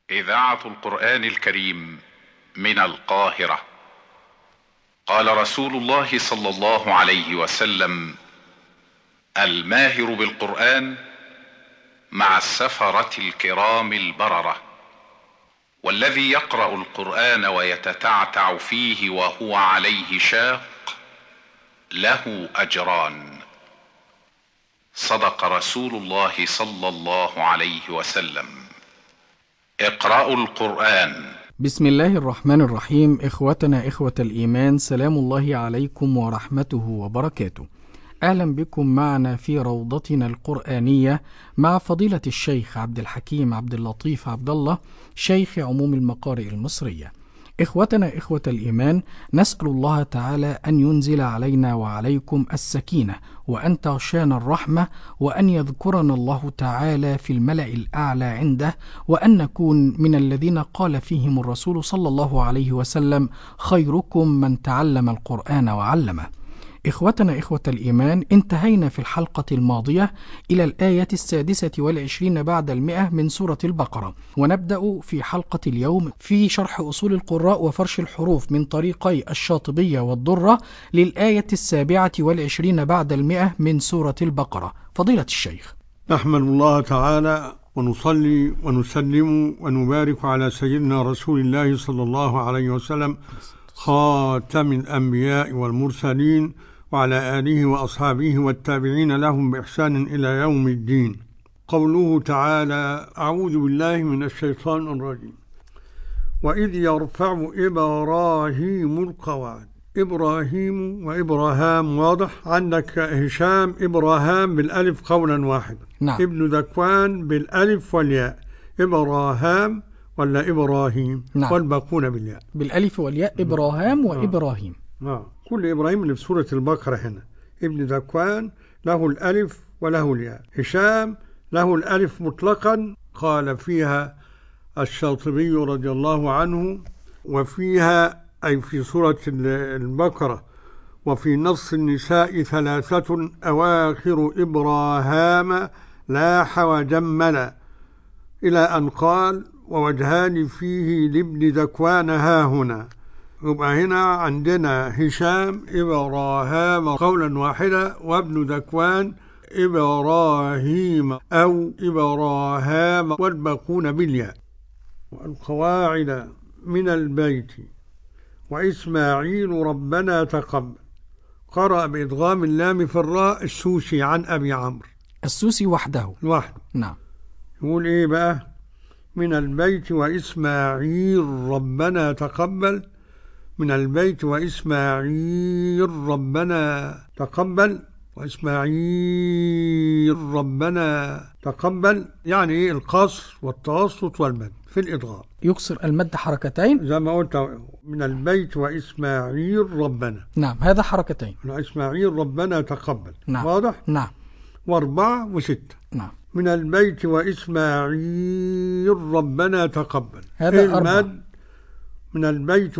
إذاعة القرآن الكريم من القاهرة. قال رسول الله صلى الله عليه وسلم: الماهر بالقرآن مع السفرة الكرام البررة، والذي يقرأ القرآن ويتتعتع فيه وهو عليه شاق له أجران. صدق رسول الله صلى الله عليه وسلم. اقرأوا القرآن. بسم الله الرحمن الرحيم. إخوتنا إخوة الإيمان، سلام الله عليكم ورحمته وبركاته. أهلا بكم معنا في روضتنا القرآنية مع فضيلة الشيخ عبد الحكيم عبد اللطيف عبد الله، شيخ عموم المقارئ المصرية. إخوتنا إخوة الإيمان، نسأل الله تعالى أن ينزل علينا وعليكم السكينة، وأن تغشانا الرحمة، وأن يذكرنا الله تعالى في الملأ الأعلى عنده، وأن نكون من الذين قال فيهم الرسول صلى الله عليه وسلم: خيركم من تعلم القرآن وعلمه. إخوتنا إخوة الإيمان، انتهينا في الحلقة الماضية إلى الآية 26 بعد 100 من سورة البقرة، ونبدأ في حلقة اليوم في شرح أصول القراء وفرش الحروف من طريقي الشاطبية والدرة للآية 27 بعد 100 من سورة البقرة. فضيلة الشيخ. نحمد الله تعالى ونصلي ونسلم ونبارك على سيدنا رسول الله صلى الله عليه وسلم، خاتم الأنبياء والمرسلين، وعلى آله وأصحابه والتابعين لهم بإحسان إلى يوم الدين. قوله تعالى: أعوذ بالله من الشيطان الرجيم. وإذ يرفع إبراهيم القواعد. إبراهيم وإبراهام واضح. عندك هشام إبراهام بالألف قولا واحدا. نعم. ابن ذكوان بالألف والياء. إبراهام ولا إبراهيم؟ نعم. والباقون بالياء. بالألف والياء إبراهام وإبراهيم. كل إبراهيم اللي في سورة البقرة هنا. ابن ذكوان له الألف وله الياء. هشام له الألف مطلقا، قال فيها الشاطبي رضي الله عنه: وفيها أي في سورة البقرة وفي نص النساء 3 أواخر إبراهام لاح وجمل، إلى أن قال: ووجهان فيه لابن ذكوان ها هنا. يبقى هنا عندنا هشام إبراهام قولا واحدا، وابن ذكوان إبراهيم أو إبراهام، والباقون بالياء. والقواعد من البيت وإسماعيل ربنا تقبل. قرأ بإدغام اللام في الراء السوسي عن أبي عمرو. السوسي وحده. نعم. يقول إيه بقى؟ من البيت وإسماعيل ربنا تقبل. من البيت وإسماعيل ربنا تقبل. وإسماعيل ربنا تقبل، يعني إيه؟ القصر والتوسط والمد في الإدغام. يقصر المد حركتين زي ما قلت. من البيت وإسماعيل ربنا. نعم، هذا حركتين. وإسماعيل ربنا تقبل. نعم. واضح؟ نعم. 4 و6. نعم. من البيت وإسماعيل ربنا تقبل. هذا 4. من البيت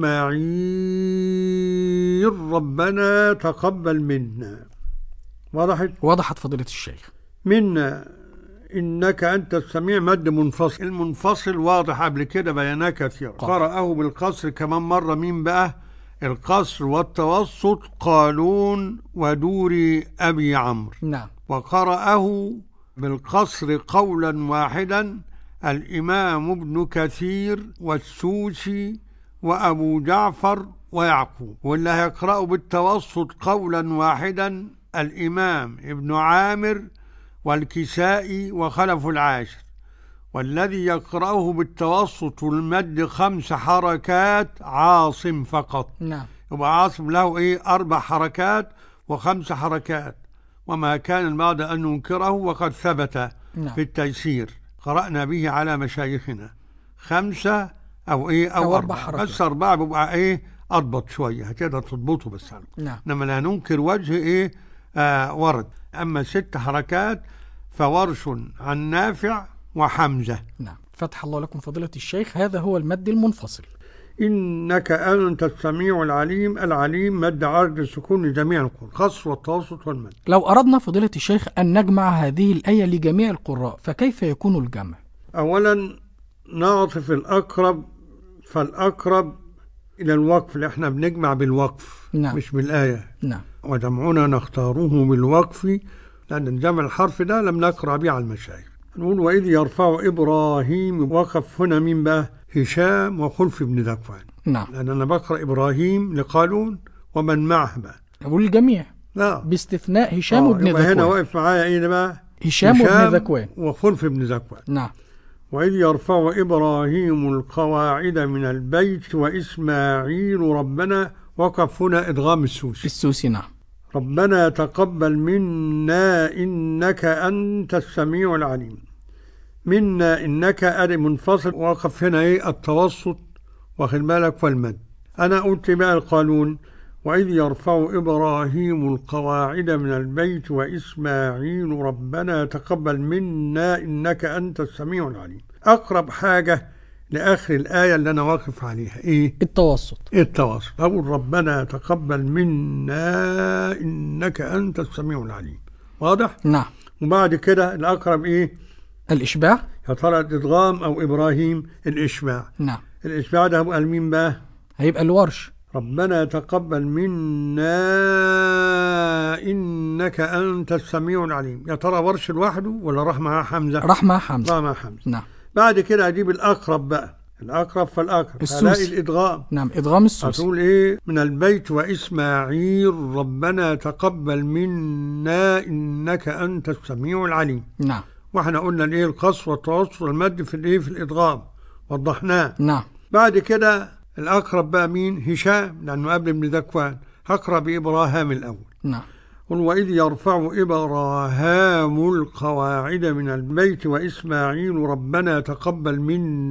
وإسماعيل ربنا تقبل منا. وضحت فضيلة الشيخ. منا إنك أنت السميع، مد منفصل. المنفصل واضح قبل كده بيانات كثيرة. قرأه بالقصر كمان مرة. مين بقى؟ القصر والتوسط قالون ودوري أبي عمرو. نعم. وقرأه بالقصر قولا واحدا الإمام ابن كثير والسوسي وأبو جعفر ويعقوب. واللي هيقرأه بالتوسط قولا واحدا الإمام ابن عامر والكسائي وخلف العاشر. والذي يقرأه بالتوسط والمد 5 حركات عاصم فقط. نعم. يبقى عاصم له 4 حركات و5 حركات، وما كان بعد أن ننكره وقد ثبت. نعم. في التيسير قرأنا به على مشايخنا 5 أو 4 حركات. بس 4 بيبقى أضبط شوية، هتقدر تضبطه بس. نعم. إنما لا ننكر وجه ورد. أما 6 حركات فورش عن نافع وحمزة. نعم. فتح الله لكم فضيلة الشيخ. هذا هو المد المنفصل. إنك أنت السميع العليم. العليم مد عرض السكون لجميع القراء، قصر والتوسط والمد. لو أردنا فضيلة الشيخ أن نجمع هذه الآية لجميع القراء، فكيف يكون الجمع؟ أولا نعطف الأقرب فالأقرب إلى الوقف، اللي احنا بنجمع بالوقف نعم. مش بالآية. نعم. وجمعنا نختاره بالوقف، لأن الجمع الحرف ده لم نقرأ به على المشايخ. نقول وإذ يرفع إبراهيم، وقف هنا مين بقى؟ هشام وخلف بن ذكوان. نعم. لأن أنا بقرأ إبراهيم لقالون ومن معه بقى، والجميع لا باستثناء هشام وابن ذكوان. هنا واقف معايا إيه بقى؟ هشام وابن ذكوان وخلف بن ذكوان. نعم. وإذ يرفع إبراهيم القواعد من البيت وإسماعيل ربنا، وقف هنا إدغام السوسي. نعم. ربنا تقبل منا إنك أنت السميع العليم. منا إنك منفصل، وقف هنا إيه؟ التوسط، واخد بالك، والمد. أنا قلت بقى القانون وإذ يرفع إبراهيم القواعد من البيت وإسماعيل ربنا تقبل منا إنك أنت السميع العليم. أقرب حاجة لآخر الآية اللي أنا واقف عليها إيه؟ التوسط. أقول ربنا تقبل منا إنك أنت السميع العليم. واضح؟ نعم. وبعد كده الأقرب إيه؟ الإشباع. يا ترى الإدغام أو إبراهيم؟ الإشباع. نعم. الإشباع ده هيبقى مين بقى؟ هيبقى الورش. ربنا تقبل منا إنك أنت السميع العليم. يا ترى ورش لوحده ولا راح معاه حمزة؟ راح معاه حمزة. راح معاه حمزة. نعم. بعد كده أجيب الأقرب بقى، الأقرب فالأقرب، هلاقي الإدغام. نعم، إدغام السوسي. هتقول إيه؟ من البيت وإسماعيل ربنا تقبل منا إنك أنت السميع العليم. نعم. وإحنا قلنا الإيه؟ القصر والتوسط والمد في الإيه؟ في الإدغام، وضحناه. نعم. بعد كده الأقرب بقى مين؟ هشام، لأنه قبل ابن ذكوان. هقرأ بإبراهام الأول. نعم. قل وإذ يرفع إبراهام القواعد من البيت وإسماعيل ربنا تقبل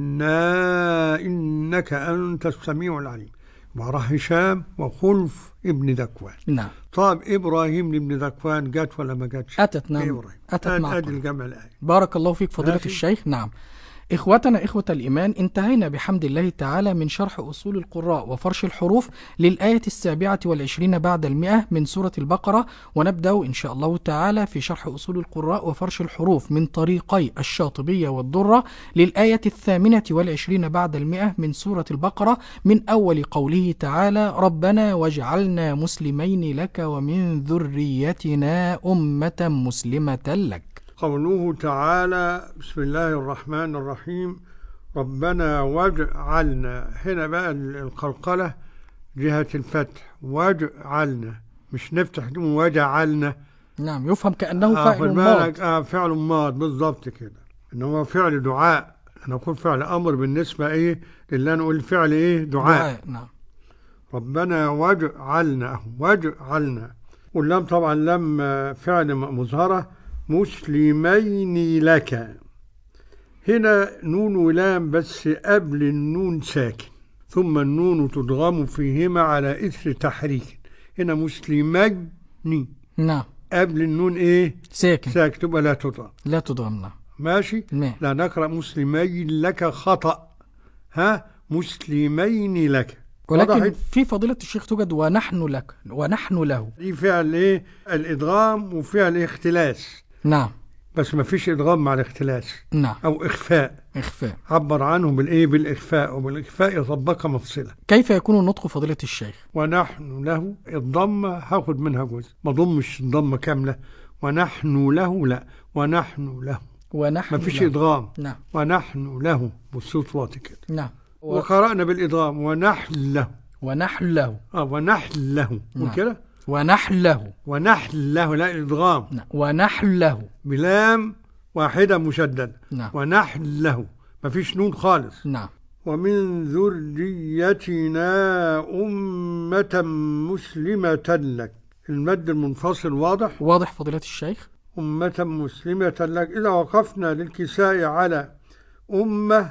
منا إنك أنت السميع العليم. وراح هشام وخلف ابن ذكوان. نعم. طيب إبراهيم لابن ذكوان جت ولا ما جتش؟ أتت. نعم. إبراهيم أتت معكم. أدي الجمع الآية. بارك الله فيك فضيلة الشيخ. نعم. إخوتنا إخوة الإيمان، انتهينا بحمد الله تعالى من شرح أصول القراء وفرش الحروف للآية 27 بعد 100 من سورة البقرة، ونبدأ إن شاء الله تعالى في شرح أصول القراء وفرش الحروف من طريقي الشاطبية والدرة للآية 28 بعد 100 من سورة البقرة، من أول قوله تعالى ربنا واجعلنا مسلمين لك ومن ذريتنا أمة مسلمة لك. قوله تعالى بسم الله الرحمن الرحيم ربنا واجعلنا. هنا بقى القلقلة جهة الفتح، واجعلنا، مش نفتح وجعلنا. نعم، يفهم كأنه فاعل ماض. فعل ماض بالضبط كده، إنه فعل دعاء. أنا أقول فعل أمر بالنسبة إيه لله، نقول فعل إيه؟ دعاء. نعم. ربنا واجعلنا. واللام طبعا لام فعل مظهرة، مسلمين لك. هنا نون ولام بس قبل النون ساكن، ثم النون تدغم فيهما على إثر تحريك. هنا مسلمين. نعم. قبل النون إيه؟ ساكن تبقى لا تدغم. لا تدغم. ماشي. لا نقرأ مسلمين لك خطأ. مسلمين لك. ولكن في فضيلة الشيخ توجد ونحن لك ونحن له. دي فعل إيه؟ الإدغام وفعل اختلاس. نعم. بس ما فيش إدغام مع الاختلاس. نعم. أو إخفاء. عبر عنه بالإيه؟ بالإخفاء، وبالإخفاء يطبق مفصلة. كيف يكون النطق فضيلة الشيخ؟ ونحن له. الضمة هاخد منها جزء، ما ضمش الضمة كاملة. ونحن له، لا، ونحن له. ما فيش إدغام. نعم. ونحن له بالصوت واطي كده. نعم. وقرأنا بالإدغام ونحل له. ونحل له. ونحل له. نعم. كده. ونحل له. ونحل له، لا إدغام. نعم. ونحل له بلام واحدة مشددة. نعم. ونحل له، ما فيش نون خالص. نعم. ومن ذريتنا أمة مسلمة لك. المد المنفصل واضح فضيلة الشيخ. أمة مسلمة لك. إذا وقفنا للكساء على أمه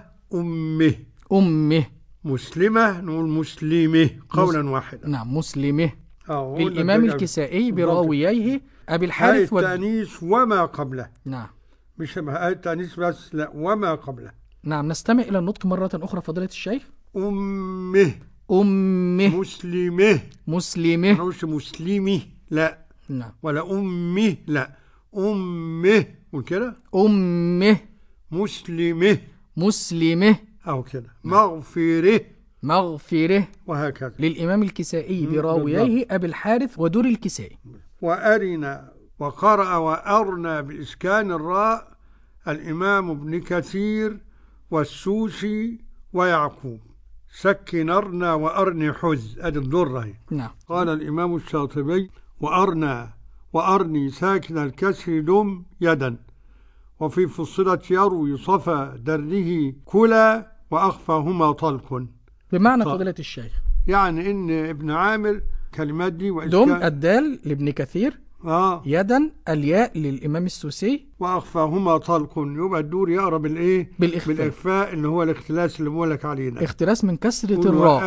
مسلمة نقول مسلمه قولا واحدا. نعم، مسلمه. للإمام الكسائي براوييه أبي الحارث التأنيث وما قبله. نعم. مش التأنيث بس، لا، وما قبله. نعم. نستمع إلى النطق مرة أخرى فضيلة الشيخ. أمه مسلمه ما نقولش مسلمي، لا. نعم. ولا أمي، لا، أمه. وكده أمه مسلمه مسلمه أو كده، مغفره مغفره، وهكذا. للإمام الكسائي براوييه أبي الحارث ودور الكسائي. وأرنا، وقرأ وأرنا بإسكان الراء الإمام ابن كثير والسوسي ويعقوب. سكن أرنا وأرني حز، أدي الضرة. نعم. قال الإمام الشاطبي: وأرنا وأرني ساكن الكسر دم يدا، وفي فصلت يروي صفا دره كلا وأخفاهما طلق. بمعنى فضيلة الشيخ يعني إن ابن عامر كلمات دي دم الدال لابن كثير، يدا الياء للإمام السوسي، وأخفاهما طلق. يبقى الدور يقرب الإيه؟ بالإخفاء، اللي هو الاختلاس اللي بقولك علينا، اختلاس من كسرة الراء.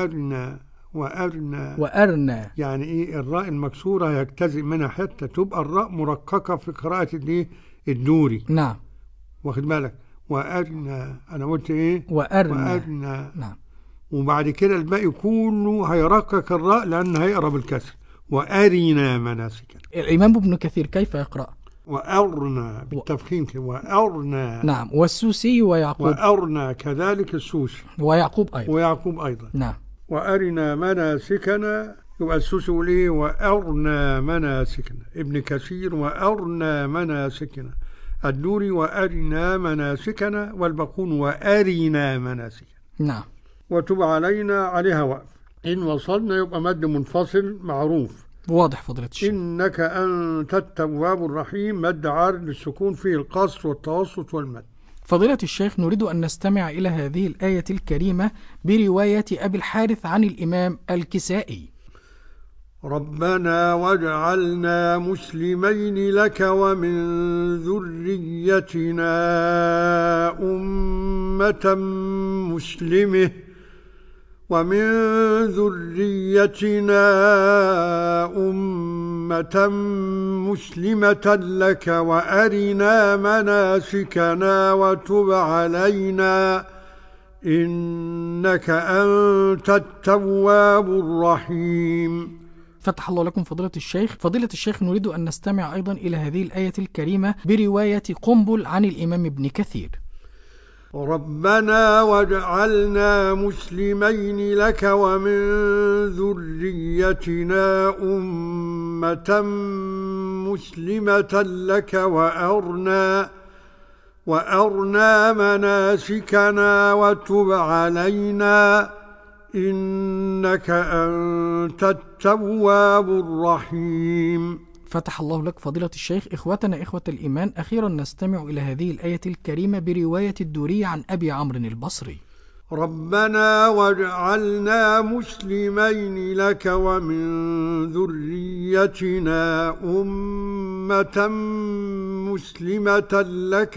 وأرنا يعني إيه؟ الراء المكسورة يجتزئ منها حتى تبقى الراء مرققة في قراءة الإيه؟ الدوري. نعم، واخد بالك؟ وأرنا، أنا قلت إيه؟ وأرنا. نعم. وبعد كده الباقي كله هيرقق الراء لأن هيقرب الكسر. وأرنا مناسكنا. الإمام ابن كثير كيف يقرأ؟ وأرنا بالتفخيم كده، وأرنا. نعم. والسوسي ويعقوب. وأرنا كذلك السوسي ويعقوب أيضا. نعم. وأرنا مناسكنا، يبقى السوسي يقول إيه؟ وأرنا مناسكنا. ابن كثير وأرنا مناسكنا. الدوري وأرنا مناسكنا، والباقون وأرنا مناسكنا. نعم. وتب علينا عليها وقف. إن وصلنا يبقى مد منفصل معروف واضح فضيلة الشيخ. إنك أنت التواب الرحيم، مد عارض للسكون فيه القصر والتوسط والمد. فضيلة الشيخ، نريد أن نستمع إلى هذه الآية الكريمة برواية أبي الحارث عن الإمام الكسائي. ربنا واجعلنا مسلمين لك ومن ذريتنا أمة مسلمة لك وأرنا مناسكنا وتب علينا إنك أنت التواب الرحيم. فتح الله لكم فضيلة الشيخ. فضيلة الشيخ، نريد أن نستمع أيضا إلى هذه الآية الكريمة برواية قنبل عن الإمام ابن كثير. ربنا واجعلنا مسلمين لك ومن ذريتنا أمة مسلمة لك وأرنا مناسكنا وتب علينا إنك أنت التواب الرحيم. فتح الله لك فضيلة الشيخ. إخوتنا إخوة الإيمان، أخيرا نستمع إلى هذه الآية الكريمة برواية الدوري عن أبي عمرو البصري. ربنا واجعلنا مسلمين لك ومن ذريتنا أمة مسلمة لك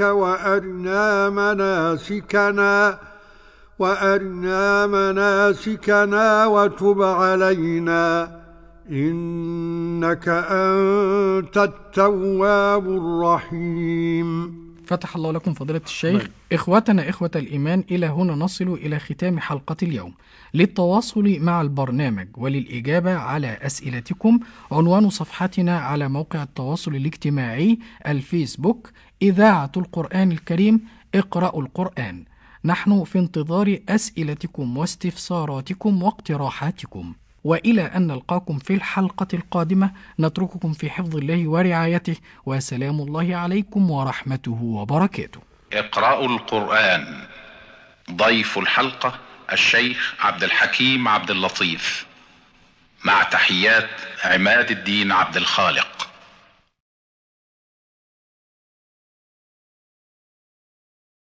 وأرنا مناسكنا وتب علينا إنك أنت التواب الرحيم. فتح الله لكم فضيلة الشيخ. إخوتنا إخوة الإيمان، إلى هنا نصل إلى ختام حلقة اليوم. للتواصل مع البرنامج وللإجابة على أسئلتكم، عنوان صفحتنا على موقع التواصل الاجتماعي الفيسبوك إذاعة القرآن الكريم اقرأوا القرآن. نحن في انتظار أسئلتكم واستفساراتكم واقتراحاتكم، وإلى أن نلقاكم في الحلقة القادمة نترككم في حفظ الله ورعايته، وسلام الله عليكم ورحمته وبركاته. اقرأوا القرآن. ضيف الحلقة الشيخ عبد الحكيم عبد اللطيف، مع تحيات عماد الدين عبد الخالق.